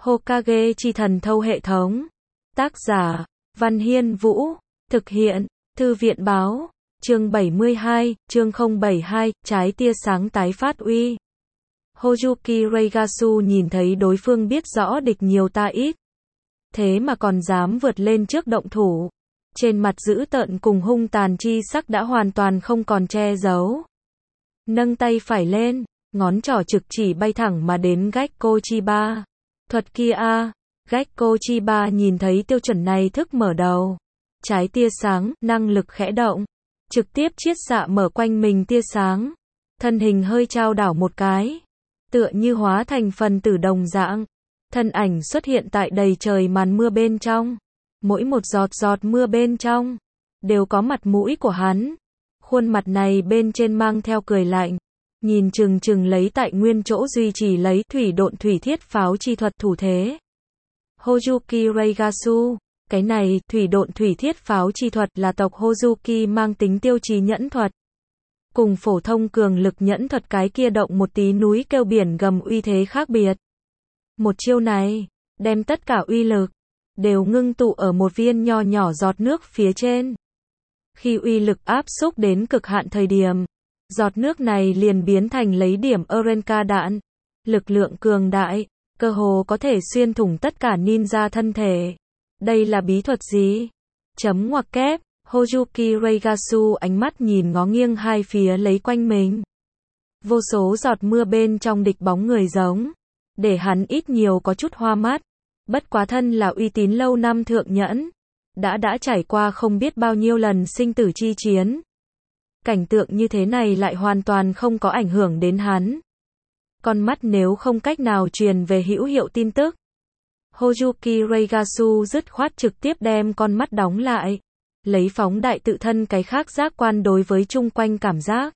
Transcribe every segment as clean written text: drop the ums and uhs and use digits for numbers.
Hokage chi thần thâu hệ thống. Tác giả, Văn Hiên Vũ. Thực hiện, Thư viện báo. Chương 72, chương 072, trái tia sáng tái phát uy. Hozuki Reigatsu nhìn thấy đối phương biết rõ địch nhiều ta ít. Thế mà còn dám vượt lên trước động thủ. Trên mặt dữ tợn cùng hung tàn chi sắc đã hoàn toàn không còn che giấu. Nâng tay phải lên, ngón trỏ trực chỉ bay thẳng mà đến Gekko Chiba. Thuật kia a. Gekko Chiba nhìn thấy tiêu chuẩn này thức mở đầu. Trái tia sáng, năng lực khẽ động. Trực tiếp chiết xạ mở quanh mình tia sáng. Thân hình hơi chao đảo một cái. Tựa như hóa thành phần tử đồng dạng. Thân ảnh xuất hiện tại đầy trời màn mưa bên trong. Mỗi một giọt giọt mưa bên trong đều có mặt mũi của hắn. Khuôn mặt này bên trên mang theo cười lạnh. Nhìn chừng chừng lấy tại nguyên chỗ duy trì lấy thủy độn thủy thiết pháo chi thuật thủ thế. Hozuki Reigatsu. Cái này, thủy độn thủy thiết pháo chi thuật là tộc Hozuki mang tính tiêu chí nhẫn thuật. Cùng phổ thông cường lực nhẫn thuật cái kia động một tí núi kêu biển gầm uy thế khác biệt. Một chiêu này, đem tất cả uy lực, đều ngưng tụ ở một viên nho nhỏ giọt nước phía trên. Khi uy lực áp xúc đến cực hạn thời điểm, giọt nước này liền biến thành lấy điểm Eurenka đạn. Lực lượng cường đại, cơ hồ có thể xuyên thủng tất cả ninja thân thể. Đây là bí thuật gì? Chấm ngoặc kép, Hozuki Reigatsu ánh mắt nhìn ngó nghiêng hai phía lấy quanh mình. Vô số giọt mưa bên trong địch bóng người giống. Để hắn ít nhiều có chút hoa mắt. Bất quá thân là uy tín lâu năm thượng nhẫn. Đã trải qua không biết bao nhiêu lần sinh tử chi chiến. Cảnh tượng như thế này lại hoàn toàn không có ảnh hưởng đến hắn. Con mắt nếu không cách nào truyền về hữu hiệu tin tức. Hozuki Reigatsu dứt khoát trực tiếp đem con mắt đóng lại. Lấy phóng đại tự thân cái khác giác quan đối với chung quanh cảm giác.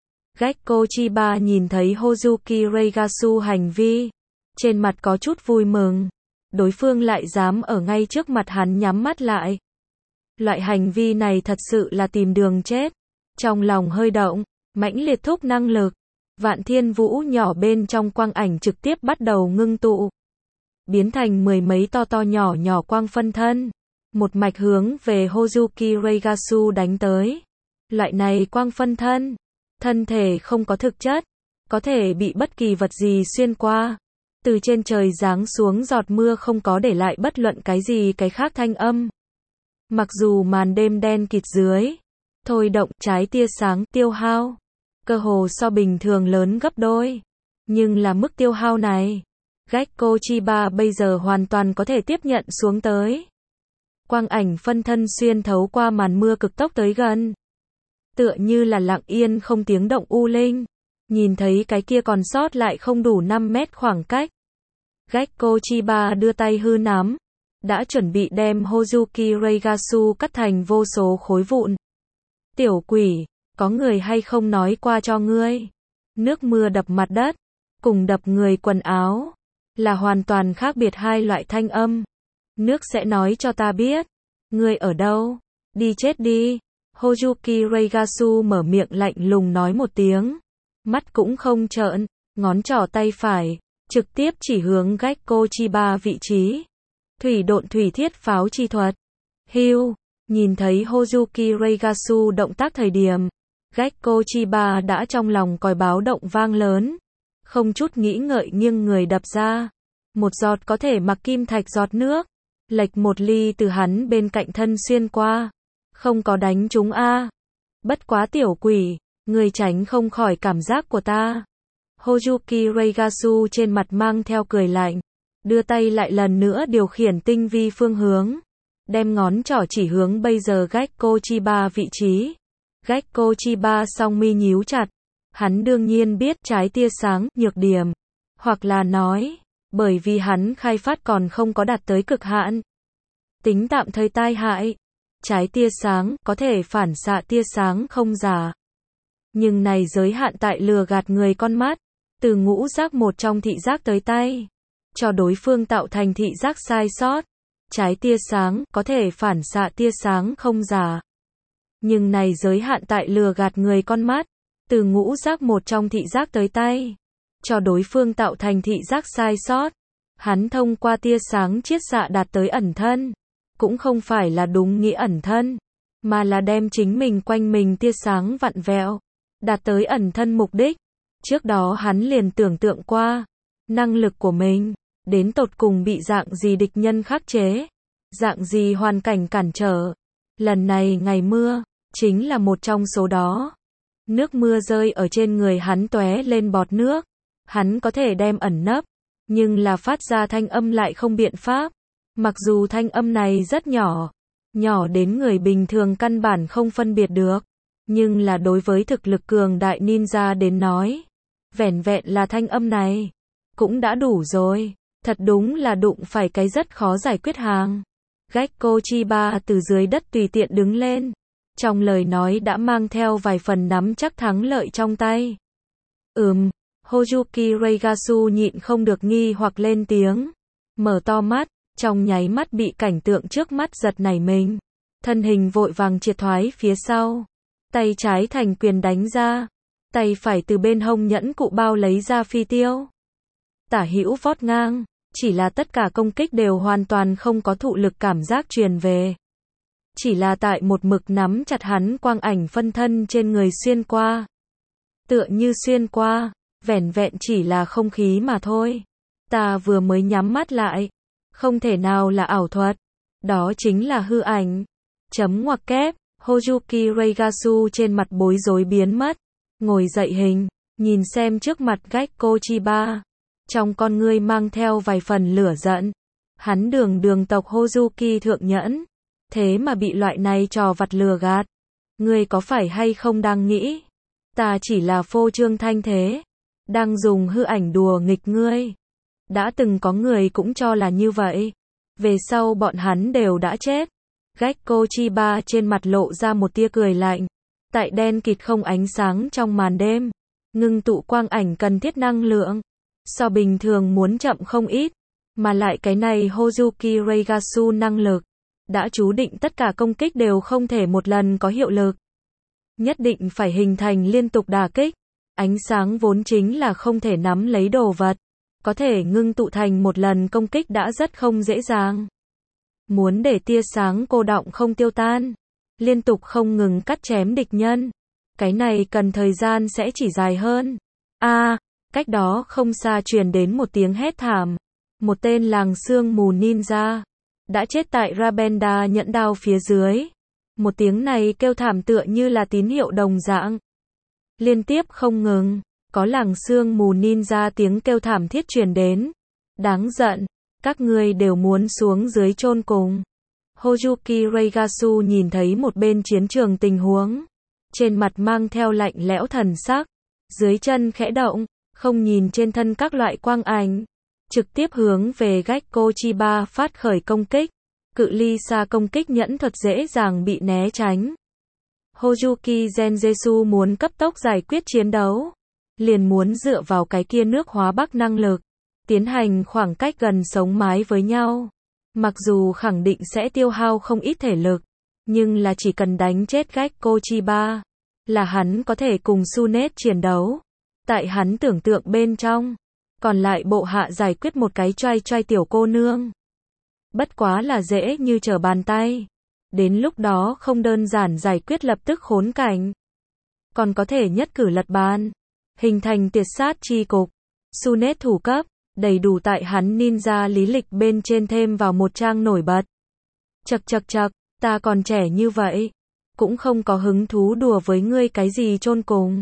Gekko Chiba nhìn thấy Hozuki Reigatsu hành vi. Trên mặt có chút vui mừng. Đối phương lại dám ở ngay trước mặt hắn nhắm mắt lại. Loại hành vi này thật sự là tìm đường chết. Trong lòng hơi động, mãnh liệt thúc năng lực. Vạn thiên vũ nhỏ bên trong quang ảnh trực tiếp bắt đầu ngưng tụ. Biến thành mười mấy to nhỏ nhỏ quang phân thân. Một mạch hướng về Hozuki Reigatsu đánh tới. Loại này quang phân thân. Thân thể không có thực chất. Có thể bị bất kỳ vật gì xuyên qua. Từ trên trời giáng xuống giọt mưa không có để lại bất luận cái gì cái khác thanh âm. Mặc dù màn đêm đen kịt dưới. Thôi động trái tia sáng tiêu hao. Cơ hồ so bình thường lớn gấp đôi. Nhưng là mức tiêu hao này. Gekko Chiba bây giờ hoàn toàn có thể tiếp nhận xuống tới. Quang ảnh phân thân xuyên thấu qua màn mưa cực tốc tới gần. Tựa như là lặng yên không tiếng động u linh. Nhìn thấy cái kia còn sót lại không đủ 5 mét khoảng cách. Gekko Chiba đưa tay hư nắm. Đã chuẩn bị đem Hozuki Reigatsu cắt thành vô số khối vụn. Tiểu quỷ, có người hay không nói qua cho ngươi. Nước mưa đập mặt đất. Cùng đập người quần áo. Là hoàn toàn khác biệt hai loại thanh âm. Nước sẽ nói cho ta biết. Ngươi ở đâu? Đi chết đi. Hozuki Reigatsu mở miệng lạnh lùng nói một tiếng. Mắt cũng không trợn. Ngón trỏ tay phải. Trực tiếp chỉ hướng Gekko Chiba vị trí. Thủy độn thủy thiết pháo chi thuật. Hưu. Nhìn thấy Hozuki Reigatsu động tác thời điểm. Gekko Chiba đã trong lòng còi báo động vang lớn. Không chút nghĩ ngợi nghiêng người đập ra. Một giọt có thể mặc kim thạch giọt nước. Lệch một ly từ hắn bên cạnh thân xuyên qua. Không có đánh trúng a. Bất quá tiểu quỷ. Người tránh không khỏi cảm giác của ta. Hozuki Reigatsu trên mặt mang theo cười lạnh. Đưa tay lại lần nữa điều khiển tinh vi phương hướng. Đem ngón trỏ chỉ hướng bây giờ Gekko Chiba vị trí. Gekko Chiba song mi nhíu chặt. Hắn đương nhiên biết trái tia sáng, nhược điểm. Hoặc là nói, bởi vì hắn khai phát còn không có đạt tới cực hạn. Tính tạm thời tai hại. Trái tia sáng, có thể phản xạ tia sáng không giả. Nhưng này giới hạn tại lừa gạt người con mắt. Từ ngũ giác một trong thị giác tới tay. Cho đối phương tạo thành thị giác sai sót. Trái tia sáng, có thể phản xạ tia sáng không giả. Nhưng này giới hạn tại lừa gạt người con mắt. Từ ngũ giác một trong thị giác tới tay. Cho đối phương tạo thành thị giác sai sót. Hắn thông qua tia sáng chiết xạ đạt tới ẩn thân. Cũng không phải là đúng nghĩa ẩn thân, mà là đem chính mình quanh mình tia sáng vặn vẹo, đạt tới ẩn thân mục đích. Trước đó hắn liền tưởng tượng qua, năng lực của mình, đến tột cùng bị dạng gì địch nhân khắc chế, dạng gì hoàn cảnh cản trở. Lần này ngày mưa, chính là một trong số đó. Nước mưa rơi ở trên người hắn tóe lên bọt nước. Hắn có thể đem ẩn nấp, nhưng là phát ra thanh âm lại không biện pháp. Mặc dù thanh âm này rất nhỏ, nhỏ đến người bình thường căn bản không phân biệt được, nhưng là đối với thực lực cường đại ninja đến nói, vẻn vẹn là thanh âm này, cũng đã đủ rồi. Thật đúng là đụng phải cái rất khó giải quyết hàng. Gekko Chiba từ dưới đất tùy tiện đứng lên, trong lời nói đã mang theo vài phần nắm chắc thắng lợi trong tay. Hozuki Reigatsu nhịn không được nghi hoặc lên tiếng, mở to mắt, trong nháy mắt bị cảnh tượng trước mắt giật nảy mình, thân hình vội vàng triệt thoái phía sau, tay trái thành quyền đánh ra, tay phải từ bên hông nhẫn cụ bao lấy ra phi tiêu, tả hữu vót ngang, chỉ là tất cả công kích đều hoàn toàn không có thụ lực cảm giác truyền về. Chỉ là tại một mực nắm chặt hắn quang ảnh phân thân trên người xuyên qua. Tựa như xuyên qua, vẻn vẹn chỉ là không khí mà thôi. Ta vừa mới nhắm mắt lại, không thể nào là ảo thuật. Đó chính là hư ảnh. Chấm ngoặc kép, Hozuki Reigatsu trên mặt bối rối biến mất. Ngồi dậy hình, nhìn xem trước mặt Gekko Chiba. Trong con ngươi mang theo vài phần lửa giận. Hắn đường tộc Hozuki thượng nhẫn. Thế mà bị loại này trò vặt lừa gạt. Ngươi có phải hay không đang nghĩ? Ta chỉ là phô trương thanh thế. Đang dùng hư ảnh đùa nghịch ngươi. Đã từng có người cũng cho là như vậy. Về sau bọn hắn đều đã chết. Gekko Chiba trên mặt lộ ra một tia cười lạnh. Tại đen kịt không ánh sáng trong màn đêm, ngưng tụ quang ảnh cần thiết năng lượng. So bình thường muốn chậm không ít. Mà lại cái này Hozuki Reigatsu năng lực. Đã chú định tất cả công kích đều không thể một lần có hiệu lực. Nhất định phải hình thành liên tục đả kích. Ánh sáng vốn chính là không thể nắm lấy đồ vật. Có thể ngưng tụ thành một lần công kích đã rất không dễ dàng. Muốn để tia sáng cô đọng không tiêu tan, liên tục không ngừng cắt chém địch nhân. Cái này cần thời gian sẽ chỉ dài hơn. Cách đó không xa truyền đến một tiếng hét thảm. Một tên làng sương mù ninja đã chết tại Rabenda nhẫn đao phía dưới. Một tiếng này kêu thảm tựa như là tín hiệu đồng dạng. Liên tiếp không ngừng, có làng sương mù ninja tiếng kêu thảm thiết truyền đến. Đáng giận, các ngươi đều muốn xuống dưới chôn cùng. Hozuki Reigatsu nhìn thấy một bên chiến trường tình huống. Trên mặt mang theo lạnh lẽo thần sắc. Dưới chân khẽ động, không nhìn trên thân các loại quang ảnh. Trực tiếp hướng về Gekko Chiba phát khởi công kích. Cự ly xa công kích nhẫn thuật dễ dàng bị né tránh. Hozuki Genjetsu muốn cấp tốc giải quyết chiến đấu. Liền muốn dựa vào cái kia nước hóa bắc năng lực. Tiến hành khoảng cách gần sống mái với nhau. Mặc dù khẳng định sẽ tiêu hao không ít thể lực. Nhưng là chỉ cần đánh chết Gekko Chiba. Là hắn có thể cùng Tsunet chiến đấu. Tại hắn tưởng tượng bên trong. Còn lại bộ hạ giải quyết một cái choai tiểu cô nương. Bất quá là dễ như trở bàn tay. Đến lúc đó không đơn giản giải quyết lập tức khốn cảnh. Còn có thể nhất cử lật bàn. Hình thành tiệt sát chi cục. Tsunet thủ cấp. Đầy đủ tại hắn ninja lý lịch bên trên thêm vào một trang nổi bật. Chậc, ta còn trẻ như vậy. Cũng không có hứng thú đùa với ngươi cái gì chôn cùng.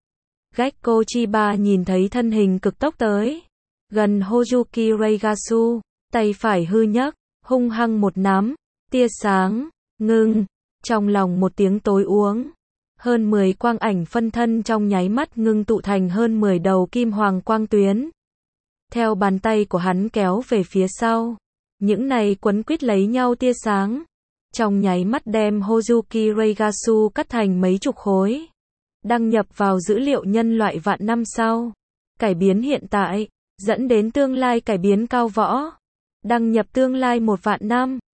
Gekko Chiba nhìn thấy thân hình cực tốc tới. Gần Hozuki Reigatsu. Tay phải hư nhấc, hung hăng một nắm. Tia sáng, ngưng. Trong lòng một tiếng tối uống. Hơn 10 quang ảnh phân thân trong nháy mắt ngưng tụ thành hơn 10 đầu kim hoàng quang tuyến. Theo bàn tay của hắn kéo về phía sau. Những này quấn quýt lấy nhau tia sáng. Trong nháy mắt đem Hozuki Reigatsu cắt thành mấy chục khối. Đăng nhập vào dữ liệu nhân loại vạn năm sau. Cải biến hiện tại, dẫn đến tương lai cải biến cao võ. Đăng nhập tương lai 1 vạn năm.